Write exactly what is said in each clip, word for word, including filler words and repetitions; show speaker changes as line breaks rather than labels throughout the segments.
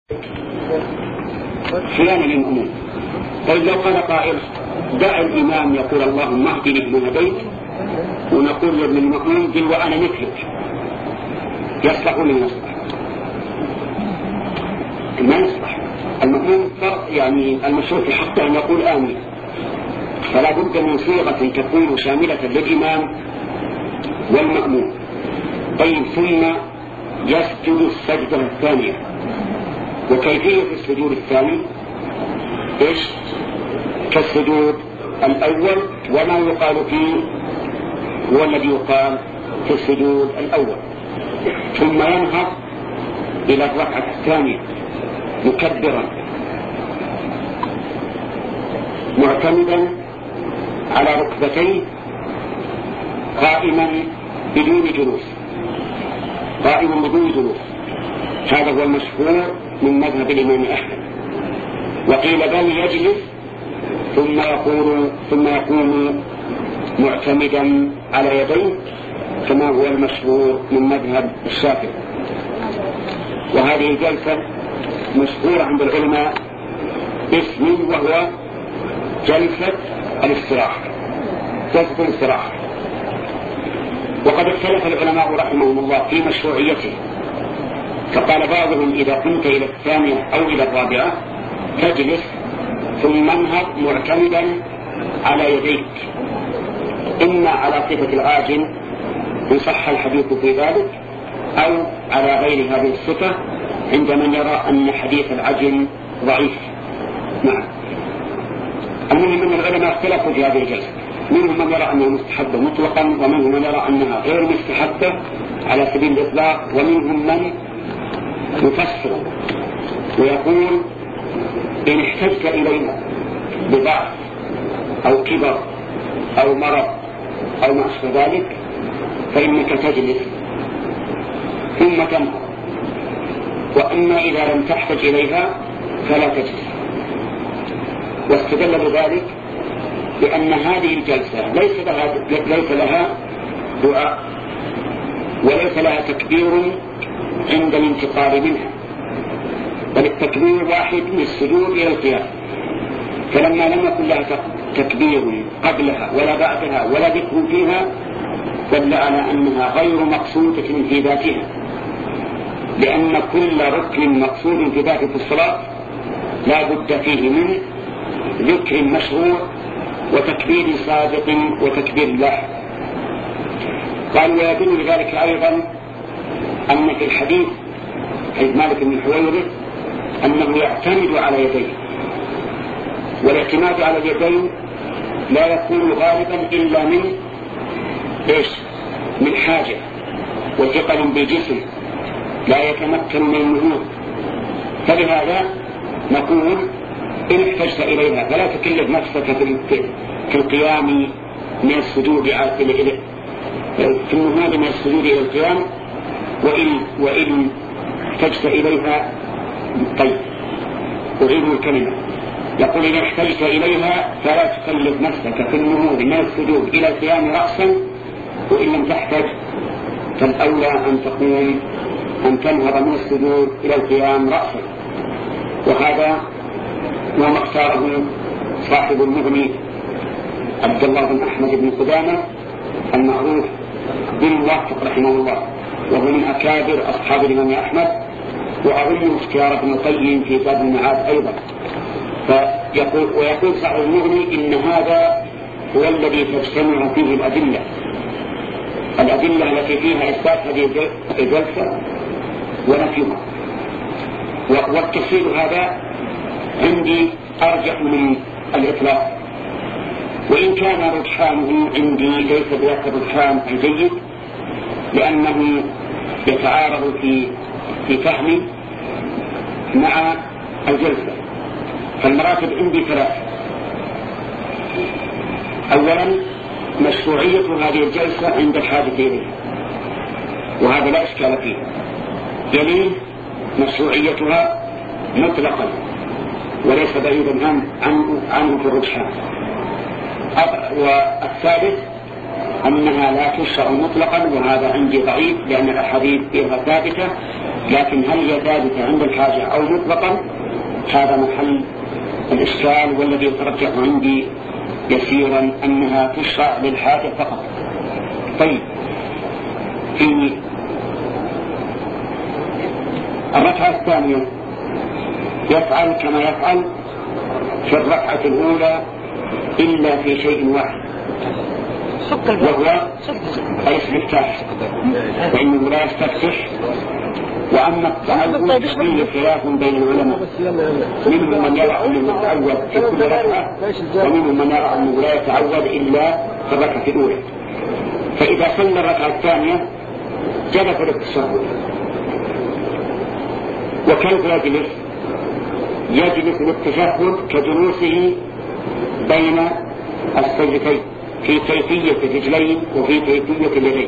صيانة للمأمون. طيب لو قال قائل دع الإمام يقول اللهم اهدني لمن هديت ونقول للمأمون قل وأنا مثلك، يصلح ولا يصلح؟ ما يصلح. المأمون يعني المشروع في حقه أن يقول آمين، فلا بد من صيغة تكون شاملة للإمام والمأمون. طيب ثم يسجد السجدة الثانية، وكيفية السجود الثاني إيش؟ كالسجود الأول، وما يقال فيه هو الذي يقال في السجود الأول. ثم ينهض إلى الركعة الثانية مكبرا معتمدا على ركبتيه قائما بدون جلوس، قائما بدون جلوس. هذا هو المشهور من مذهب الإمام أحمد. وقيل بل يجلس ثم يقول ثم يقوم معتمدا على يديه كما هو المشهور من مذهب الشافعي. وهذه الجلسة مشهورة عند العلماء باسم وهو جلسة الاستراحة، جلسة الاستراحة. وقد اختلف العلماء رحمهم الله في مشروعيته، فقال بعضهم إذا قمت إلى الثانية أو إلى الرابعة تجلس ثم انهض معتمدا على يديك، إما على صفة العاجن إن صح الحديث في ذلك، أو على غير هذه الصفة عند من يرى أن حديث العجن ضعيف. نعم. المهم أن العلماء اختلفوا في هذه الجلسة، منهم من يرى أنها مستحبة مطلقا، ومنهم من يرى أنها غير مستحبة على سبيل الإطلاق، ومنهم من يفسر ويقول إن احتجت إليها بضعف أو كبر أو مرض أو ما أشبه ذلك فإنك تجلس ثم تنهض، وأما إذا لم تحتج إليها فلا تجلس. واستدل بذلك لأن هذه الجلسة ليس لها, ليس لها دعاء وليس لها تكبير عند الانتقال منها، بل التكبير واحد من السجود إلى القيام. فلما لم يكن لها تكبير قبلها ولا بعدها ولا ذكر فيها دل على أنها غير مقصودة في ذاتها، لأن كل ركن مقصود في ذاته في الصلاة لا بد فيه من ذكر مشروع وتكبير سابق وتكبير لاحق. قال ويدل لذلك أيضا أن في الحديث حديث مالك بن الحويرث أنه يعتمد على يديه، والاعتماد على اليدين لا يكون غالبا إلا من إيش؟ من حاجة وثقل بالجسم لا يتمكن من النهوض. فلهذا نقول إن احتجت إليها فلا تكلف نفسك في القيام من السجود في النهوض من السجود إلى القيام، وإن, وإن احتجت إليها. طيب أعيد الكلمة، يقول إن احتجت إليها فلا تكلف نفسك في النهوض من السجود إلى القيام رأسا، وإن لم تحتج فالأولى أن تقوم أن تنهض من السجود إلى القيام رأسا. وهذا ما اختاره صاحب المغني عبد الله بن أحمد بن قدامة المعروف بالموفق رحمه الله، وهو من أكابر أصحاب الإمام أحمد، وأظن اختيار ابن القيم في باب المعاد أيضا. فيقول ويقول صاحب المغني إن هذا هو الذي تجتمع فيه الأدلة الأدلة التي فيها إثبات هذه الجلسة ونفيها. والتفصيل هذا عندي أرجح من الإطلاق، وإن كان رجحانه عندي ليس بذاك الرجحان الجيد، لأنه يتعارض في في فهمي مع الجلسة. فالمراتب عندي ثلاث. أولا مشروعية هذه الجلسة عند الحاجة إليها، وهذا لا إشكال فيه. يليه مشروعيتها مطلقا وليس بعيدا عنه, عنه في الرجحان. والثالث أنها لا تشرع مطلقا، وهذا عندي ضعيف لأن الأحاديث فيها ثابتة، لكن هل هي ثابتة عند الحاجة أو مطلقا هذا محل الإشكال، والذي يترجح عندي يسيرا أنها تشرع للحاجة فقط. طيب، في الركعة الثانية يفعل كما يفعل في الركعة الأولى إلا في شيء واحد، وهو الاستفتاح، فإنه لا يستفتح. وأما التعوذ فيه خلاف بين العلماء، منهم من يرى أنه يتعوذ في كل ركعة، ومنهم من يرى أنه لا يتعوذ إلا في الركعة الأولى. فإذا صلى الركعة الثانية جلس للتشهد، وكيف يجلس؟ يجلس للتشهد كجلوسه بين السجدتين في كيفية الرجلين وفي كيفية اليدين،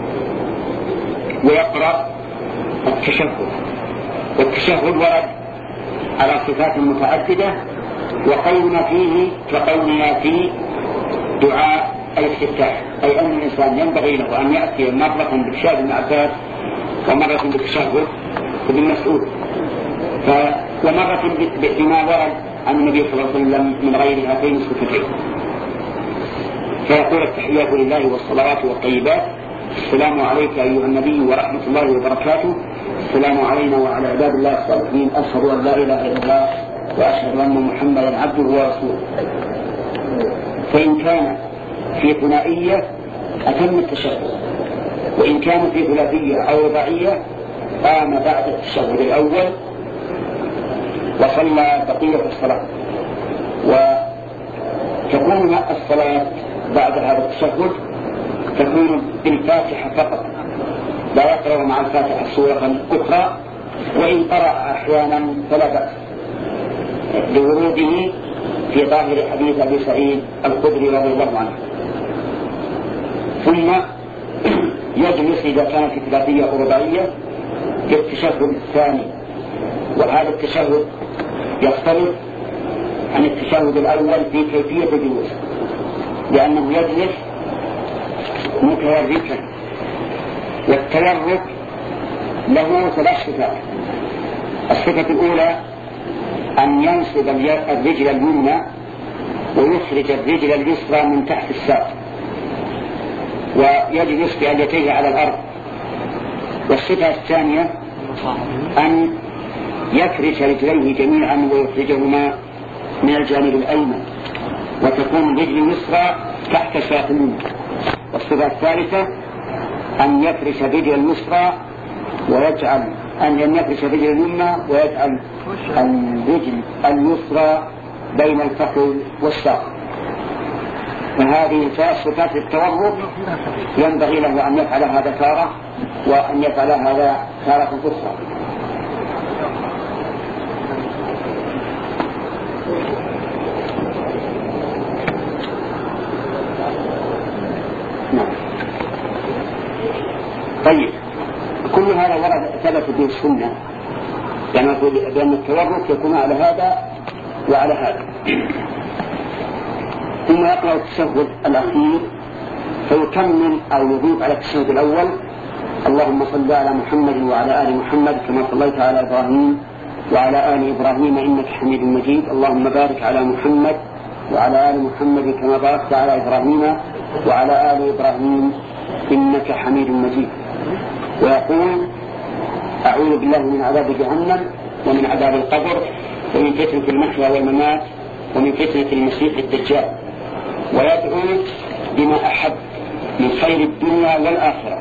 ويقرأ التشهد. والتشهد ورد على صفات متعددة، وقولنا فيه كقولنا في دعاء الاستفتاح، أي أن الإنسان ينبغي له أن يأتي مرة بالشهادة بن عباس ومرة بالتشهد بن مسعود، ومرة بما ورد عن النبي صلى الله عليه وسلم من غير هاتين الصفتين. فيقول التحيات لله والصلوات والطيبات: السلام عليك أيها النبي ورحمة الله وبركاته، السلام علينا وعلى عباد الله الصالحين، أشهد أن لا إله إلا الله وأشهد أن محمدا عبده ورسوله. فإن كان في ثنائية أتم التشهد، وإن كان في ثلاثية أو رباعية قام بعد التشهد الأول وصلى بقية الصلاة. وتكون الصلاة بعد هذا التشهد تكون بالفاتحة فقط، لا يقرأ مع الفاتحة سورة أخرى، وإن قرأ أحيانا فلا بأس لوروده في ظاهر حديث أبي سعيد الخدري رضي الله عنه. ثم يجلس إذا كانت ثلاثية أو رباعية للتشهد الثاني، وهذا التشهد يختلف عن التشهد الأول في كيفية الجلوس، لأنه يجلس متوركا، والتورك له ثلاث صفات. الصفة الأولى أن ينصب الرجل اليمنى ويخرج الرجل اليسرى من تحت الساق، ويجلس بأليتيه على الأرض. والصفة الثانية أن يفرش رجليه جميعا ويخرجهما من الجانب الأيمن، وتكون الرجل اليسرى تحت ساق اليمنى. والصفة الثالثة أن يفرش الرجل اليسرى ويجعل أن يفرش الرجل اليمنى ويجعل الرجل اليسرى بين الفخذ والساق. فهذه ثلاث صفات التورك ينبغي له أن يفعل هذا تارة وأن يفعل هذا تارة أخرى. طيب، كل هذا ورد ثبت به السنة، يعني نقول بأن التورك يكون على هذا وعلى هذا. ثم يقرأ التشهد الأخير فيكمل أو يضيف على التشهد الأول: اللهم صل على محمد وعلى آل محمد كما صليت على إبراهيم وعلى آل إبراهيم إنك حميد مجيد، اللهم بارك على محمد وعلى آل محمد كما باركت على إبراهيم وعلى آل إبراهيم إنك حميد مجيد. ويقول: أعوذ بالله من عذاب جهنم ومن عذاب القبر ومن فتنة المحيا والممات ومن فتنة المسيح الدجال. ويدعو بما أحب من خير الدنيا والآخرة.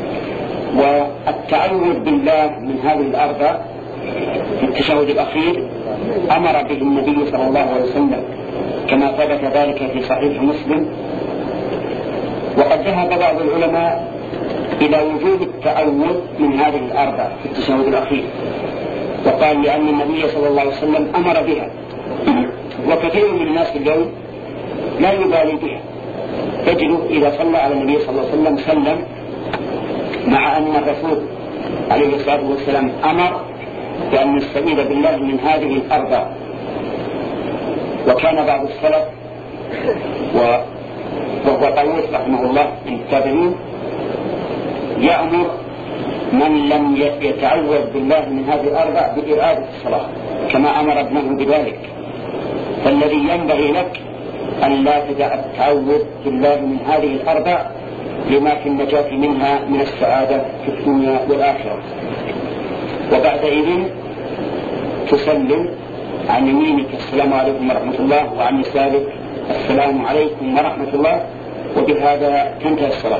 والتعوذ بالله من هذه الأربع في التشهد الأخير أمر به النبي صلى الله عليه وسلم كما ثبت ذلك في صحيح مسلم. وقد ذهب بعض العلماء إلى وجوب التعوذ من هذه الأربع في التشهد الأخير، وقال لأن النبي صلى الله عليه وسلم أمر بها، وكثير من الناس اليوم لا يبالي بها، تجد إذا صلى على النبي صلى الله عليه وسلم سلم، مع أن الرسول عليه الصلاة والسلام أمر بأن نستعيذ بالله من هذه الأربع. وكان بعض السلف وهو طاووس رحمه الله من التابعين يأمر من لم يتعوذ بالله من هذه الأربع بإرادة الصلاة كما أمر ابنه بذلك. فالذي ينبغي لك أن لا تدع التعوذ بالله من هذه الأربع لما في النجاة منها من السعادة في الدنيا والآخرة. وبعدئذ تسلم عن يمينك السلام عليكم ورحمة الله، وعن يسارك السلام عليكم ورحمة الله، وبهذا تنتهي الصلاة.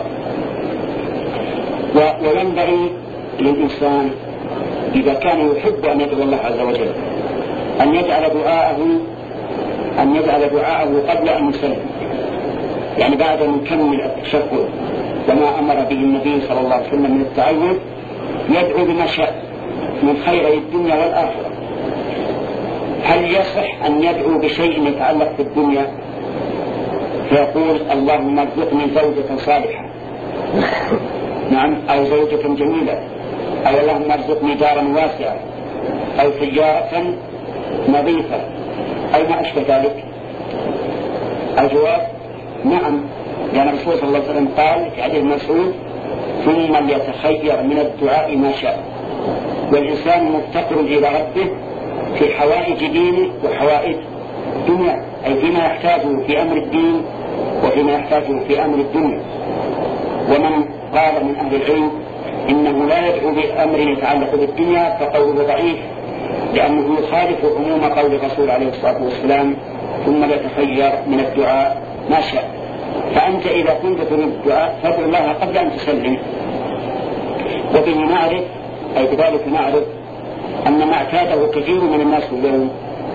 وينبغي للإنسان إذا كان يحب أن يدعو الله عز وجل أن يجعل دعاءه أن يجعل دعاءه قبل أن يسلم، يعني بعد أن يكمل التشهد وما أمر به النبي صلى الله عليه وسلم من التعوذ يدعو بما شاء من خير الدنيا والآخرة. هل يصح أن يدعو بشيء يتعلق بالدنيا فيقول اللهم ارزقني زوجة صالحة نعم أو زوجة جميلة، أو اللهم ارزقني دارا واسعة، أو سيارة نظيفة، أو ما أشبه ذلك؟ الجواب نعم، لأن الرسول صلى الله عليه وسلم قال في حديث مسعود ثم ليتخير من الدعاء ما شاء. والإنسان مفتقر إلى ربه في حوائج دينه وحوائج الدنيا، أي فيما يحتاجه في أمر الدين وفيما يحتاجه في أمر الدنيا. ومن قال من أهل العلم إنه لا يدعو بأمر يتعلق بالدنيا فقوله ضعيف، لأنه يخالف عموم قول الرسول عليه الصلاة والسلام ثم يتخير من الدعاء ما شاء. فأنت إذا كنت تريد الدعاء فادعو الله قبل أن تسلم. وبه نعرف أي بذلك نعرف أن ما اعتاده كثير من الناس اليوم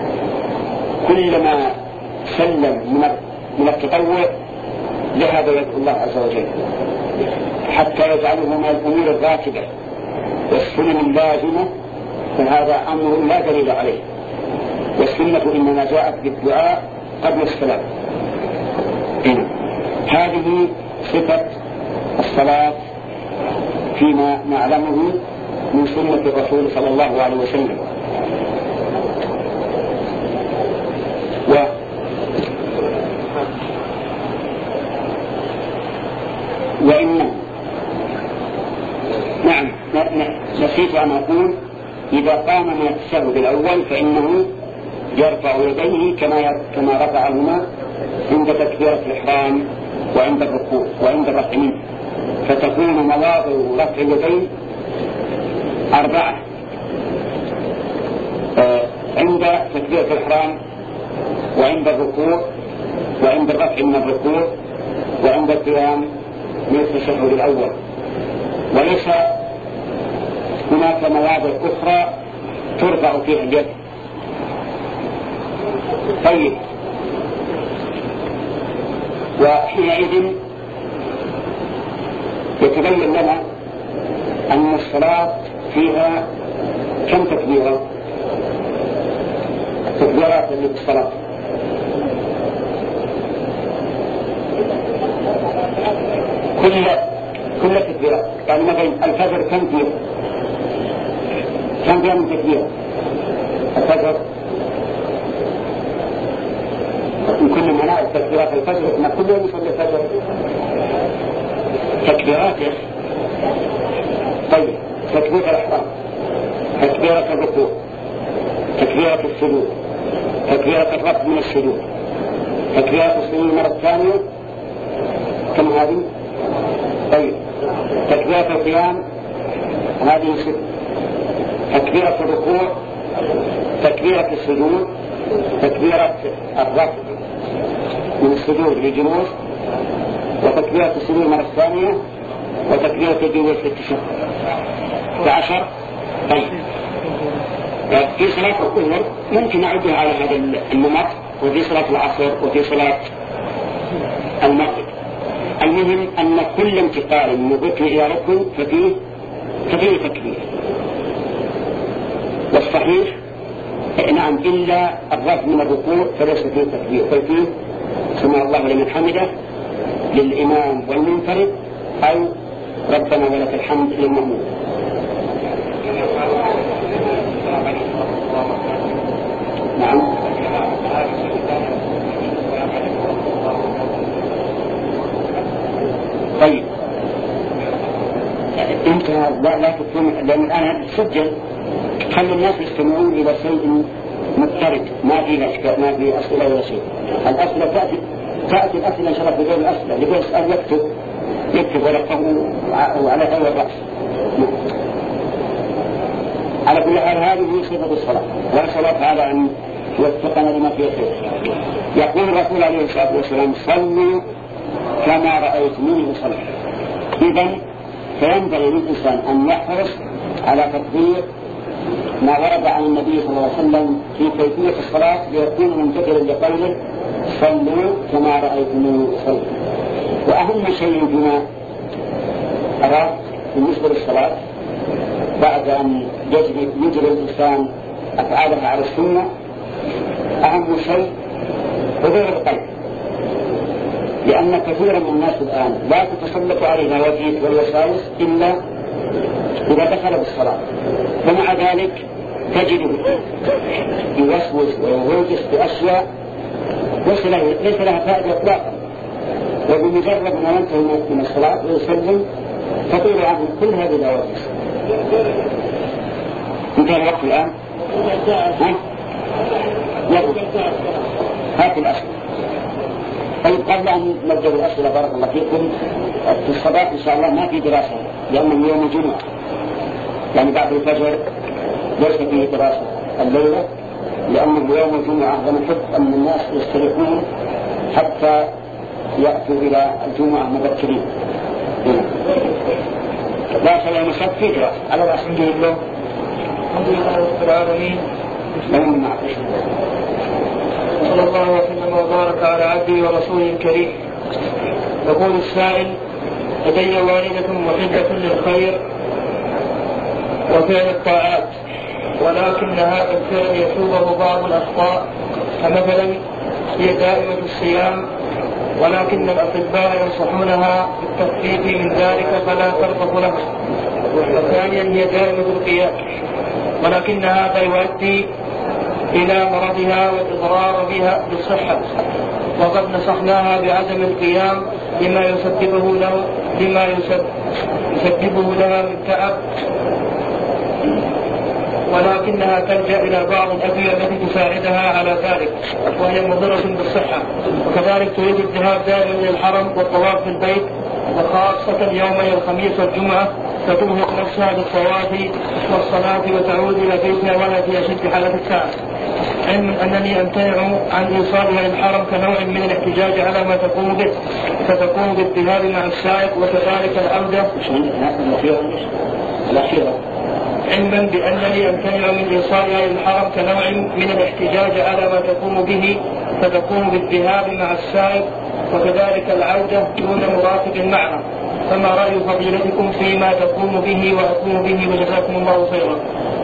كلما سلم من التطوع ذهب يدعو الله عز وجل حتى يجعله من الأمور الراتبة والسنن اللازمة، فهذا أمر لا دليل عليه. والسنة إنما جاءت بالدعاء قبل السلام. هنا هذه صفة الصلاة فيما نعلمه من سنة الرسول صلى الله عليه وسلم. و وإن نعم نسيت أن أقول إذا قام من التشهد الأول فإنه يرفع يديه كما كما رفعهما عند تكبيرة الإحرام وعند الركوع وعند الرفع منه، فتكون مواضع رفع اليدين أربعة آه عند تكبيرة الإحرام وعند الركوع وعند الرفع من الركوع وعند القيام من التشهد الأول. وليس هناك مواضع أخرى ترفع فيها اليد. طيب، وحينئذ يتبين لنا أن الصلاة فيها كم تكبيرة؟ تكبيرات اللي بالصلاة كل كل تكبيرات. يعني مثلا الفجر كم فيه؟ كم فيه من تكبيرة الفجر؟ يمكن ما نعرف تكبيرات الفجر، ما كل يوم يصلي الفجر تكبيرات. طيب، تكبيرة الإحرام، تكبيرة الركوع، تكبيرة السجود، تكبيرة الرفع من السجود، تكبيرة السجود المرة الثانية، كم هذه؟ طيب، تكبيرة القيام هذه ست، تكبيرة الركوع، تكبيرة السجود، تكبيرة الرفع من السجود للجلوس، وتكبيرة السجود المرة الثانية، وتكبيرة الجلوس للتشهد. عشر. طيب، في صلاة الظهر ممكن نعدها على هذا النمط، وفي صلاة العصر، وفي صلاة المغرب. المهم أن كل انتقال من ركن إلى ركن ففيه ففيه تكبير. والصحيح نعم إلا الرفع من الركوع فليس فيه تكبير، ففيه سمع الله لمن حمده للإمام والمنفرد، أو ربنا ولك الحمد للمأموم. نعم لا لا تكون، لأن الآن تسجل خلي الناس يستمعون إلى شيء مضطرد ما فيه أشكال ما فيه أسئلة ولا شيء. الأسئلة تأتي تأتي الأسئلة إن شاء الله بدون الأسئلة اللي يسأل يكتب يكتب ورقه وعلى أول الرأس. على كل حال هذه هي صفة الصلاة، ونسأل الله تعالى أن يوفقنا لما فيه خير. يقول الرسول عليه الصلاة والسلام صلوا كما رأيتموني أصلي. إذن فينبغي للإنسان أن يحرص على تطبيق ما ورد عن النبي صلى الله عليه وسلم في كيفية الصلاة ليكون ممتثلا لقوله صلوا كما رأيتموني أصلي. وأهم شيء فيما أراد بالنسبة للصلاة بعد أن يجري الإنسان أفعالها على السنة أهم شيء حضور القلب، لأن كثيرا من الناس الآن لا تتسلط عليه الهواجس والوساوس إلا إذا دخل بالصلاة، ومع ذلك تجده يوسوس ويهوجس بأشياء ليس لها فائدة إطلاقا، وبمجرد ما ينتهي من الصلاة ويسلم تطير عنه كل هذه الهواجس. انتهى الوقت الآن؟ هات الأسئلة. طيب قبل أن نبدأ الأسئلة بارك الله فيكم، في الصباح إن شاء الله ما في دراسة لأنه يوم الجمعة، يعني بعد الفجر ليس فيه دراسة الليلة لأنه يوم الجمعة، ونحب أن الناس يستريحون حتى يأتوا إلى الجمعة مبكرين. لا سلام مسك في دراسة على رأس الحمد لله
الحمد لله رب العالمين صلى الله وسلم وبارك على عبده ورسوله الكريم. يقول السائل: لدي والدة محبة للخير وفعل الطاعات، ولكنها بالفعل يشوبه بعض الأخطاء، كمثلا هي دائمة الصيام ولكن الأطباء ينصحونها بالتخفيف من ذلك فلا ترغب له. وثانيا هي دائمة القيام ولكن هذا يؤدي إلى مرضها والإضرار بها بالصحة، وقد نصحناها بعدم القيام لما يسببه له لما يسببه لها من تعب، ولكنها تلجأ إلى بعض الأدوية التي تساعدها على ذلك وهي مضرة بالصحة. وكذلك تريد الذهاب دائما إلى الحرم والطواف في البيت، وخاصة يومي الخميس والجمعة فترهق نفسها بالطواف والصلاة وتعود إلى بيتها ولا في أشد حالة الساعة. علم أنني أمتنع عن إيصالها للحرم كنوع من الاحتجاج على ما تقوم به، فتقوم بالذهاب مع السائق وكذلك العودة. علما بأنني أمتنع من إيصالها للحرم كنوع من الاحتجاج على ما تقوم به، فتقوم بالذهاب مع السائق وكذلك العودة دون مرافق معها. فما رأي فضيلتكم فيما تقوم به وأقوم به، وجزاكم الله خيرا.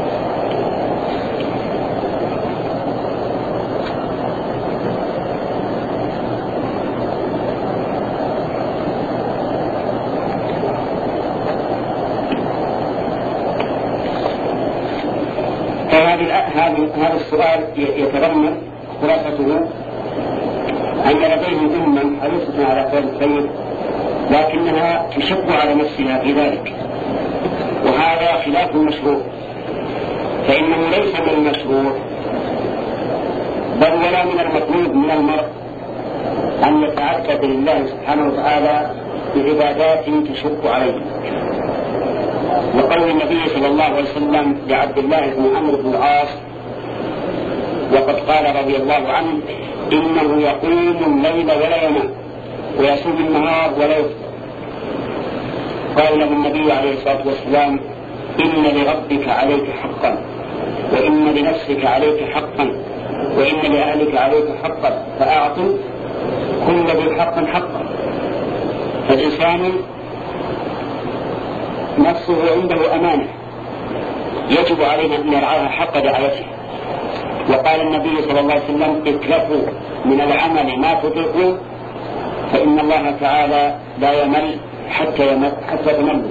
هذا السؤال يتضمن خلاصته أن لديه أما حريصة على فعل الخير لكنها تشق على نفسها في ذلك، وهذا خلاف المشروع، فإنه ليس من المشروع بل ولا من المطلوب من المرء أن يتعبد لله سبحانه وتعالى بعبادات تشق عليه. وقول النبي صلى الله عليه وسلم لعبد الله بن عمرو بن العاص وقد قال رضي الله عنه: إنه يقوم الليل ولا ينام ويصوم النهار ولا يفطر. قال له النبي عليه الصلاة والسلام: إن لربك عليك حقا، وإن لنفسك عليك حقا، وإن لأهلك عليك حقا، فأعطوا كل ذي حق حقا. فالإنسان نفسه عنده أمانة يجب علينا أن يرعاها حق رعايته. وقال النبي صلى الله عليه وسلم: اكلفوا من العمل ما تطيقون فإن الله تعالى لا يمل حتى يمل حتى تملوا.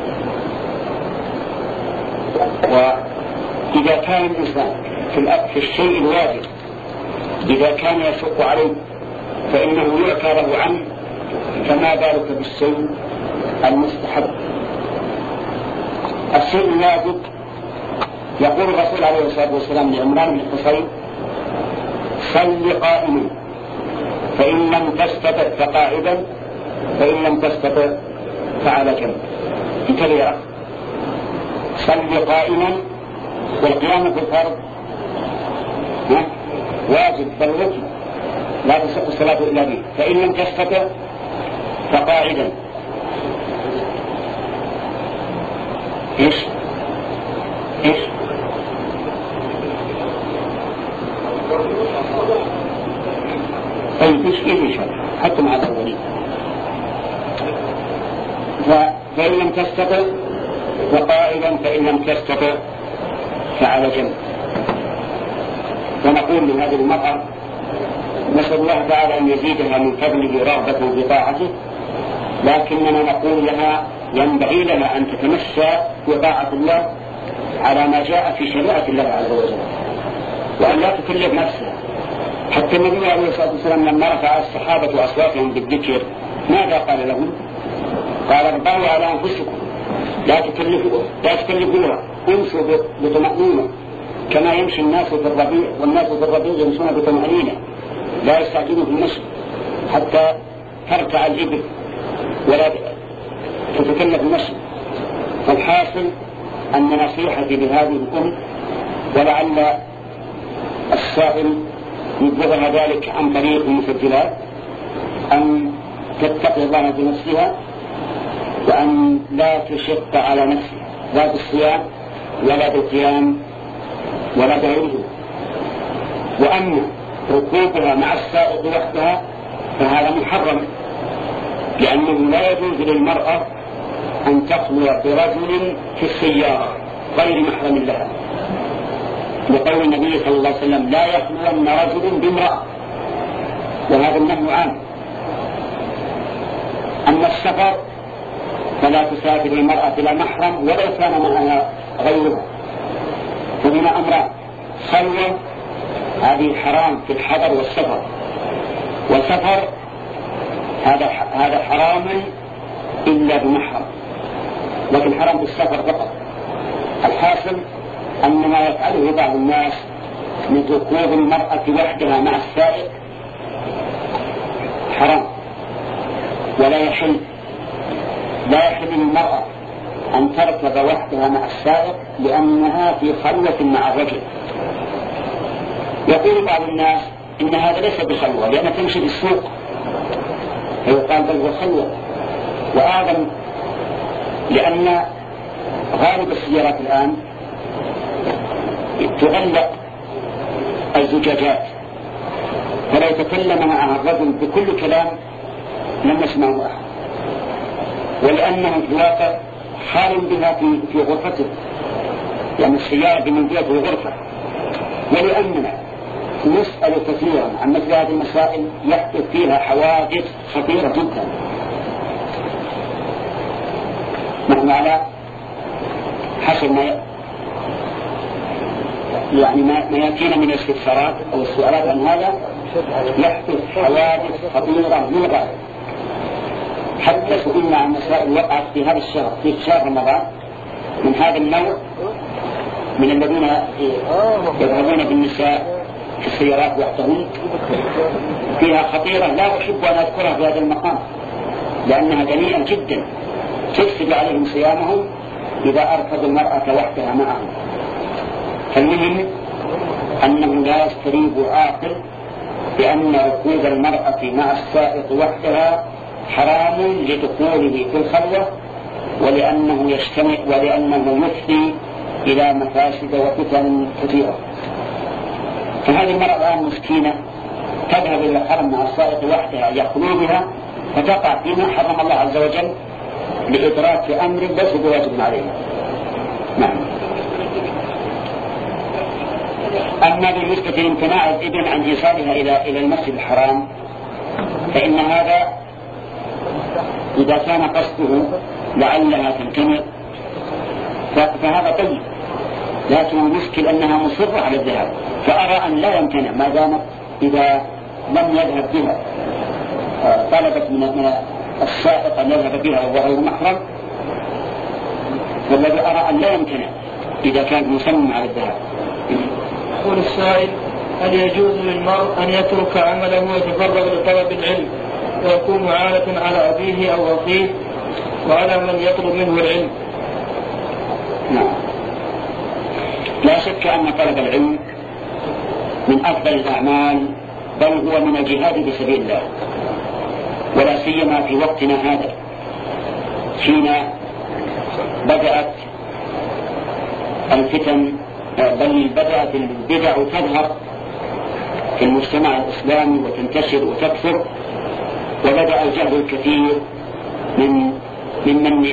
وإذا كان الإنسان في الشيء الواجب إذا كان يشق عليه فإنه يعفى له عنه، فما بالك بالشيء المستحب. الشيء الواجب يقول الرسول عليه الصلاة والسلام لعمران بن الحصين صل قائما فإن لم تستطع فقاعدا فإن لم تستطع فعلى جنب. انتبه يا أخي، صل قائما، والقيام في الفرض واجب بل ركن لا تصح الصلاة إلا به، فإن لم تستطع فقاعدا. إيش إيش طيب إيش إيش حتى مع الأولين. فإن لم تستطع فقاعدا فإن لم تستطع فعلى جنب. ونقول لهذه المرأة نسأل الله تعالى أن يزيدها من فضله رغبة في طاعته، لكننا نقول لها ينبغي لها أن تتمشى في طاعة الله على ما جاء في شريعة الله عز وجل، وأن لا تكلف نفسها. حتى النبي عليه الصلاة والسلام لما رفع الصحابة أصواتهم بالذكر ماذا قال لهم؟ قال اربعوا على أنفسكم لا تكلفوا لا تكلفوها، امشوا بطمأنينة كما يمشي الناس في الربيع، والناس في الربيع يمشون بطمأنينة لا يستعجلوا في المشي حتى تركع الإبل ولا تتكلف المشي. فالحاصل أن نصيحتي لهذه الأم، ولعل السائل يبلغها ذلك عن طريق المسجلات، أن تتقي الله بنفسها وأن لا تشق على نفسها لا بالصيام ولا بالقيام ولا بغيره، وأن ركوبها مع السائق وحدها فهذا محرم، لأنه لا يجوز للمرأة أن تخلو برجل في السيارة غير محرم لها، لقول النبي صلى الله عليه وسلم لا يخلون رجل بامرأة، وهذا النهي عام. أما السفر فلا تسافر المرأة بلا محرم ولو كان معها غيرها، فهنا أمران: خلوة هذه حرام في الحضر والسفر، والسفر هذا هذا حرام إلا بمحرم، لكن حرام بالسفر فقط. الحاصل أن ما يفعله بعض الناس من ركوب المرأة وحدها مع السائق حرام، ولا يحل لا يحل للمرأة أن تركب وحدها مع السائق لأنها في خلوة مع الرجل. يقول بعض الناس إن هذا ليس بخلوة لأنها تمشي بالسوق، فيقال بل هو خلوة. وأعظم لأن غالب السيارات الآن تغلق الزجاجات، فلا يتكلم معها الرجل بكل كلام لم يسمعه أحد، ولأنه في الواقع حال بها في, في غرفته، يعني السيارة بمنزلة الغرفة. ولأننا نسأل كثيرا عن مثل هذه المسائل يحدث فيها حوادث خطيرة جدا. نحن على حسب ما يعني ما يأتينا من الاستفسارات أو السؤالات عن هذا يحدث حوادث خطيرة للغاية. حتى سئلنا عن مسائل وقعت في هذا الشهر في شهر رمضان من هذا النوع، من الذين يذهبون بالنساء في السيارات وحدهم، فيها خطيرة لا أحب أن أذكرها في هذا المقام لأنها دنيئة جدا تفسد عليهم صيامهم إذا أركض المرأة وحدها معهم. فالمهم أنه لا يستريب عاقل بأن ركوب المرأة مع السائق وحدها حرام لدخوله في الخلوة، ولأنه يجتمع ولأنه يفضي إلى مفاسد وفتن كثيرة. فهذه المرأة الآن مسكينة تذهب إلى الحرم مع السائق وحدها يخلو بها فتقع فيما حرم الله عز وجل لإدراك أمر ليس بواجب عليها. نعم. أما بالنسبة لامتناع الابن عن إيصالها إلى إلى المسجد الحرام فإن هذا إذا كان قصده لعلها تمتنع فهذا طيب، لكن المشكل أنها مصرة على الذهاب، فأرى أن لا يمتنع ما دامت إذا لم يذهب بها طلبت من السائق أن يذهب بها وهو غير محرم والذي أرى أن لا يمتنع إذا كان مصمم على الذهاب.
يقول السائل: هل يجوز للمرء أن يترك عمله ويتفرغ لطلب العلم ويكون معانة على أبيه أو أخيه وعلى من يطلب منه العلم؟
نعم، لا شك أن طلب العلم من أفضل الأعمال، بل هو من الجهاد في سبيل الله، ولا سيما في وقتنا هذا حين بدأت الفتن، بل بدأت البدع تظهر في المجتمع الإسلامي وتنتشر وتكثر، وبدأ الجهل الكثير من ممن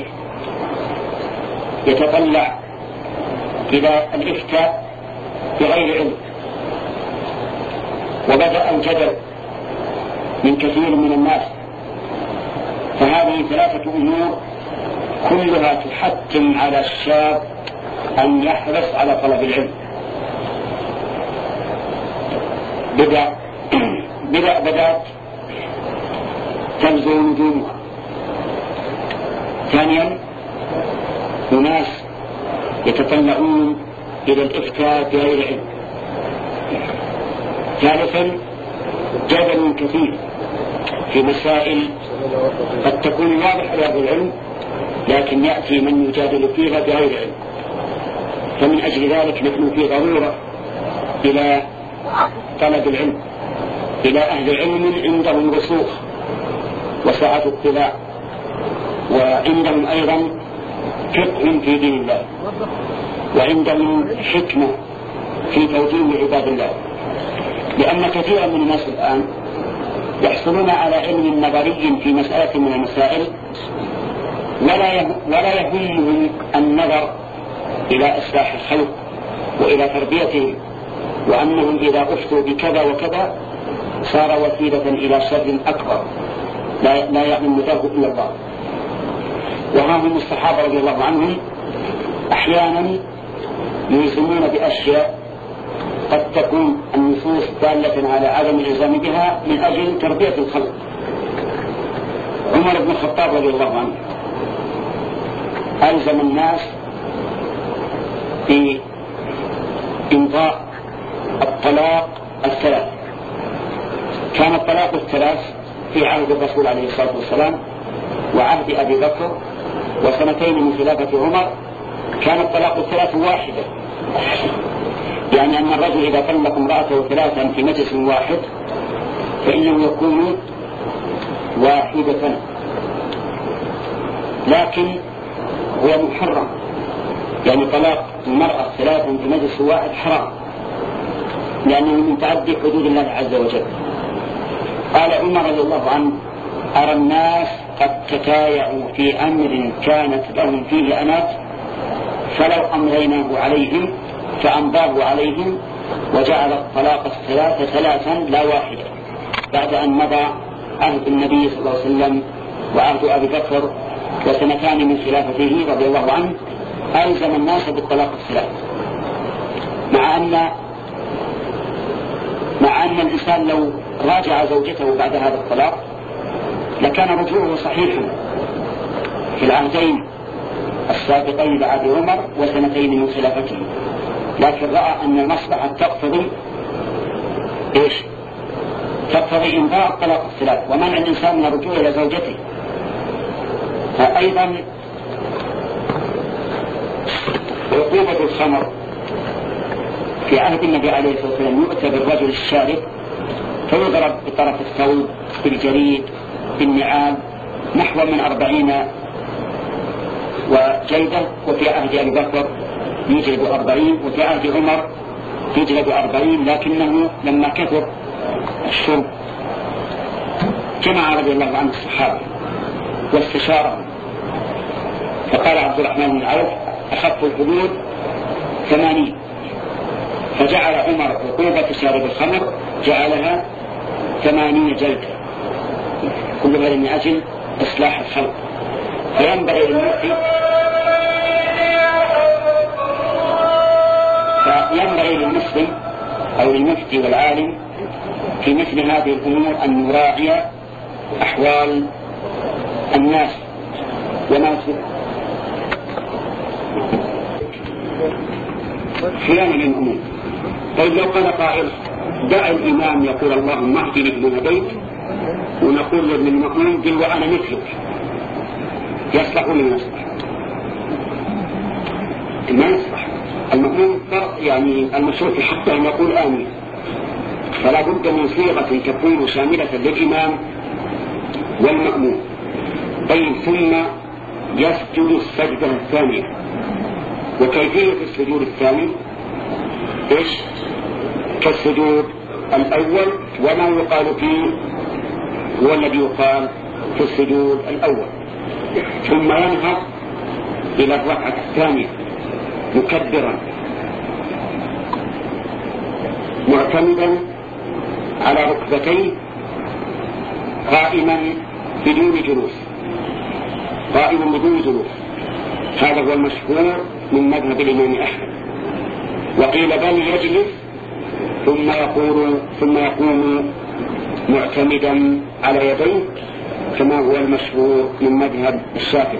يتطلع إلى الإفتاء بغير علم، وبدأ الجدل من كثير من الناس. فهذه ثلاثة أمور كلها تحتم على الشاب أن يحرص على طلب العلم. بدأ بدأ بدأت تنزل نجومها. ثانيا، أناس يتطلعون إلى الإفتاء بغير علم. ثالثا، جدل كثير في مسائل قد تكون واضحة لأهل العلم، لكن يأتي من يجادل فيها بغير علم. فمن أجل ذلك نحن في ضرورة إلى طلب العلم، إلى أهل علم عندهم رسوخ وسعة اطلاع، وعندهم أيضا فقه في دين الله، وعندهم حكمة في توجيه عباد الله. لأن كثيرا من الناس الآن يحصلون على علم نظري في مسألة من المسائل، ولا يهمهم النظر إلى إصلاح الخلق وإلى تربيتهم، وأنهم إذا أفتوا بكذا وكذا صار وسيلة إلى شر أكبر لا, لا يعلم ذلك إلا الله. وها هم الصحابة رضي الله عنهم أحيانا يلزمون بأشياء قد تكون النصوص دالة على عدم الإلزام بها من أجل تربية الخلق. عمر بن الخطاب رضي الله عنه ألزم الناس بإمضاء الطلاق الثلاث. كان الطلاق الثلاث في عهد الرسول عليه الصلاة والسلام وعهد أبي بكر وسنتين من خلافة عمر كان الطلاق الثلاث واحدة، يعني أن الرجل إذا طلق امرأته ثلاثا في مجلس واحد فإنه يكون واحدة، لكن هو محرم، يعني طلاق المرأة ثلاثا في مجلس واحد حرام، لأنه من تعدي حدود الله عز وجل. قال عمر رضي الله عنه: أرى الناس قد تتايعوا في أمر كانت لهم فيه أنات، فلو أمضيناه عليهم فأمضاه عليهم وجعل الطلاق الثلاثة ثلاثا لا واحدة، بعد أن مضى عهد النبي صلى الله عليه وسلم وعهد أبي بكر وسنتان من خلافته رضي الله عنه ألزم الناس بالطلاق الثلاث، مع أن مع أن الإنسان لو راجع زوجته بعد هذا الطلاق لكان رجوعه صحيحا في العهدين السابقين بعد عمر وسنتين من خلافته، لكن رأى أن المصلحة تقتضي إيش؟ تقتضي إمضاء الطلاق الثلاث ومنع الإنسان من الرجوع إلى زوجته. فأيضا عقوبة الخمر في عهد النبي عليه الصلاة والسلام يؤتى بالرجل الشارب فيضرب بطرف الثوب بالجريد بالنعال نحو من أربعين وجلدة، وفي عهد أبي بكر يجلد أربعين، وفي عهد عمر يجلد أربعين، لكنه لما كثر الشرب جمع رضي الله عنه الصحابة واستشارهم، فقال عبد الرحمن بن عوف: أخف الحدود ثمانين، فجعل عمر عقوبة شارب الخمر جعلها ثمانين جلدة، كل هذا من أجل إصلاح الخلق. فينبغي للمفتي فينبغي للمسلم أو للمفتي والعالم في مثل هذه الأمور أن يراعي أحوال الناس وما خيانة للمأموم. طيب لو قال قائل دع الإمام يقول اللهم اهدني فيمن هديت ونقول للمأموم قل وأنا مثلك، يصلح ولا ما يصلح؟ ما يصلح. المأموم يعني المشروع في حقه أن يقول آمين، فلا بد من صيغة تكون شاملة للإمام والمأموم. طيب ثم يسجد السجدة الثانية. وكيفية السجود الثاني إيش؟ كالسجود الأول، وما يقال فيه هو الذي يقال في السجود الأول. ثم ينهض إلى الركعة الثانية مكبرا معتمدا على ركبتيه قائما بدون جلوس، قائما بدون جلوس. هذا هو المشهور من مذهب الإمام أحمد. وقيل بل يجلس ثم يقول ثم يقوم معتمدا على يديه كما هو المشهور من مذهب الشافعي.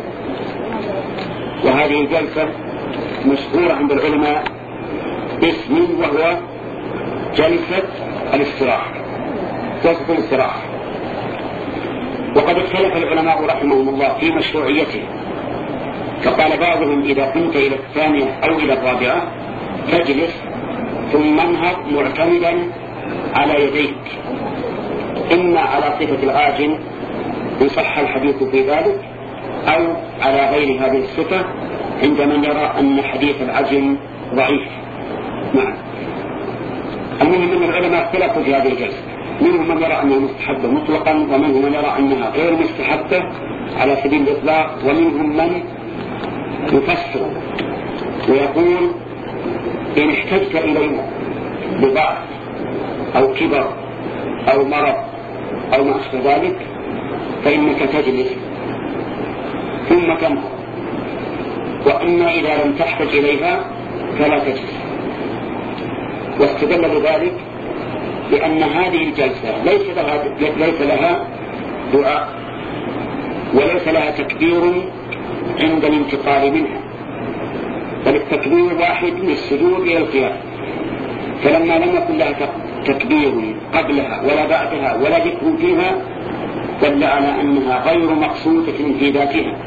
وهذه الجلسة مشهورة عند العلماء باسم وهو جلسة الاستراحة، جلسة الاستراحة. وقد اختلف العلماء رحمهم الله في مشروعيته، فقال بعضهم إذا قمت إلى الثانية أو إلى الرابعة تجلس ثم انهض معتمدا على يديك، إما على صفة العاجل إن صح الحديث في ذلك، أو على غير هذه الصفة عند من يرى أن حديث العجل ضعيف. نعم. المهم أن العلماء اختلفوا في هذه الجلسة، منهم من يرى أنها مستحبة مطلقا، ومنهم من يرى أنها غير مستحبة على سبيل الإطلاق، ومنهم من يفسر ويقول إن احتجت إلينا بضعف أو كبر أو مرض أو ما أشبه ذلك فإنك تجلس ثم تنهض، وأما إذا لم تحتج إليها فلا تجلس. واستدل بذلك لأن هذه الجلسة ليس لها, ليس لها دعاء وليس لها تكبير عند الانتقال منها، بل التكبير واحد من السجود إلى القيام. فلما لم يكن لها تكبير قبلها ولا بعدها ولا ذكر فيها دل على أنها غير مقصودة في ذاتها،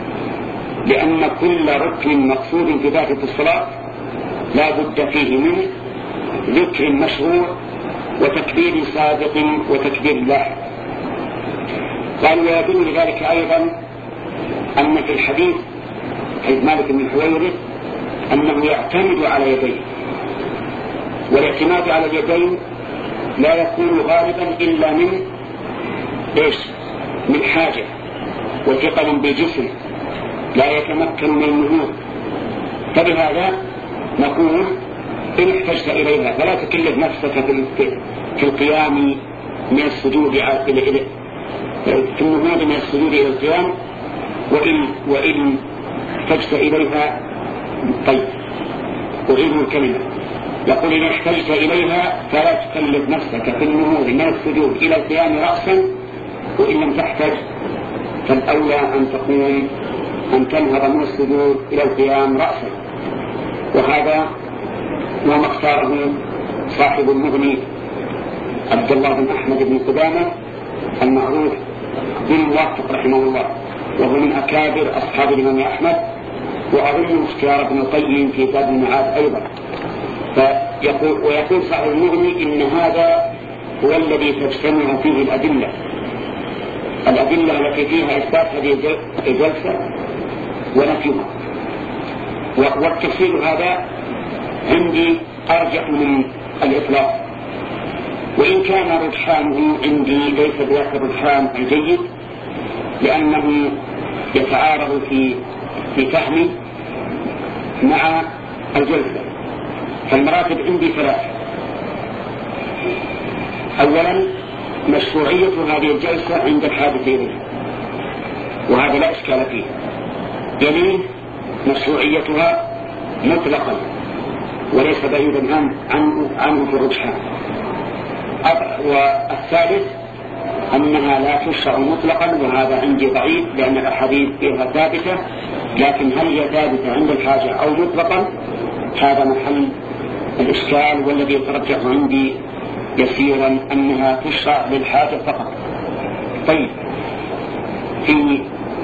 لأن كل ركن مقصود في ذات الصلاة لا بد فيه من ذكر مشروع وتكبير سابق وتكبير لاحق. قال ويدل لذلك أيضا أن في الحديث حديث مالك بن الحويرث أنه يعتمد على يديه، والاعتماد على اليدين لا يكون غالبا إلا من إيش؟ من حاجة وثقل بالجسم لا يتمكن من النهوض. فبهذا نقول إن احتجت إليها فلا تكلف نفسك في القيام من السجود إلى في النهوض من السجود إلى القيام، وإن وإن احتجت إليها. طيب أعيد الكلمة، يقول إن احتجت إليها فلا تكلف نفسك في النهوض من السجود إلى القيام رأسا، وإن لم تحتج فالأولى أن تقوم أن تنهض من السجود إلى القيام رأسا. وهذا ما اختاره صاحب المغني عبد الله بن أحمد بن قدامة المعروف بالموفق رحمه الله، وهو من أكابر أصحاب الإمام أحمد، وأظن اختيار ابن القيم في زاد المعاد أيضا. فيقول ويقول صاحب المغني إن هذا هو الذي تجتمع فيه الأدلة الأدلة التي فيها إثبات هذه الجلسة ونفيها. والتفصيل هذا عندي أرجح من الإطلاق، وإن كان رجحانه عندي ليس بذاك الرجحان الجيد، لأنه يتعارض في في فهمي مع الجلسة. فالمراتب عندي ثلاثة. أولا مشروعية هذه الجلسة عند الحاجة إليها، وهذا لا إشكال فيه. يليه مشروعيتها مطلقا وليس بعيدا عنه, عنه, عنه في الرجحان. والثالث أنها لا تشرع مطلقا، وهذا عندي ضعيف لأن الأحاديث فيها ثابتة، لكن هل هي ثابتة عند الحاجة أو مطلقا هذا محل الإشكال، والذي يترجح عندي يسيرا أنها تشرع للحاجة فقط. طيب، في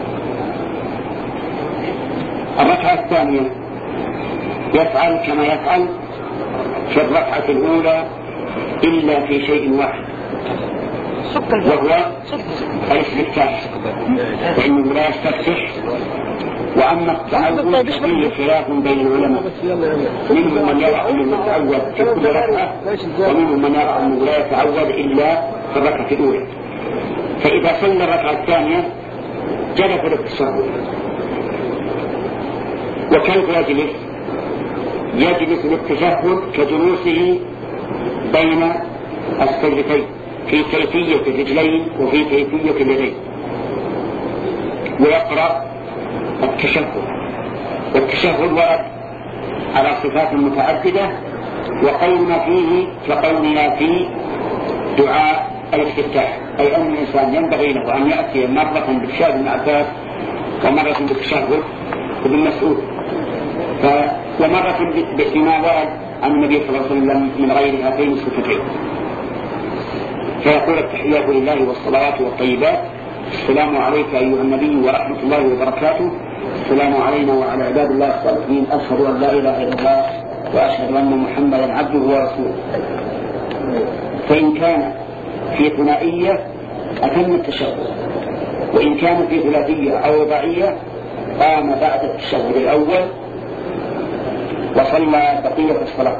الركعة الثانية يفعل كما يفعل في الركعة الأولى إلا في شيء واحد، وهو الاستفتاح، فإنه لا يستفتح. وأما التعوذ فيه خلاف بين العلماء، منهم من يرى أنه يتعوذ في كل ركعة، ومنهم من يرى أنه لا يتعوذ إلا في الركعة الأولى. فإذا صلى الركعة الثانية جلس للتشهد. وكيف يجلس؟ يجلس للتشهد كجلوسه بين السجدتين في كيفية الرجلين وفي كيفية اليدين، ويقرأ التشهد. والتشهد ورد على صفات متعددة، وقولنا فيه كقولنا في دعاء الاستفتاح، أي أن الإنسان ينبغي له أن يأتي مرة بالتشهد بن عباس، ومرة بالتشهد بن مسعود، ومرة بما ورد عن النبي صلى الله عليه وسلم من غير هاتين الصفتين. فيقول التحيات لله والصلوات والطيبات: السلام عليك أيها النبي ورحمة الله وبركاته، السلام علينا وعلى عباد الله الصالحين، أشهد أن لا إله إلا الله وأشهد أن محمدا عبده ورسوله. فإن كان في ثنائية أتم التشهد، وإن كان في ثلاثية أو رباعية قام بعد التشهد الأول وصلى بقية الصلاة.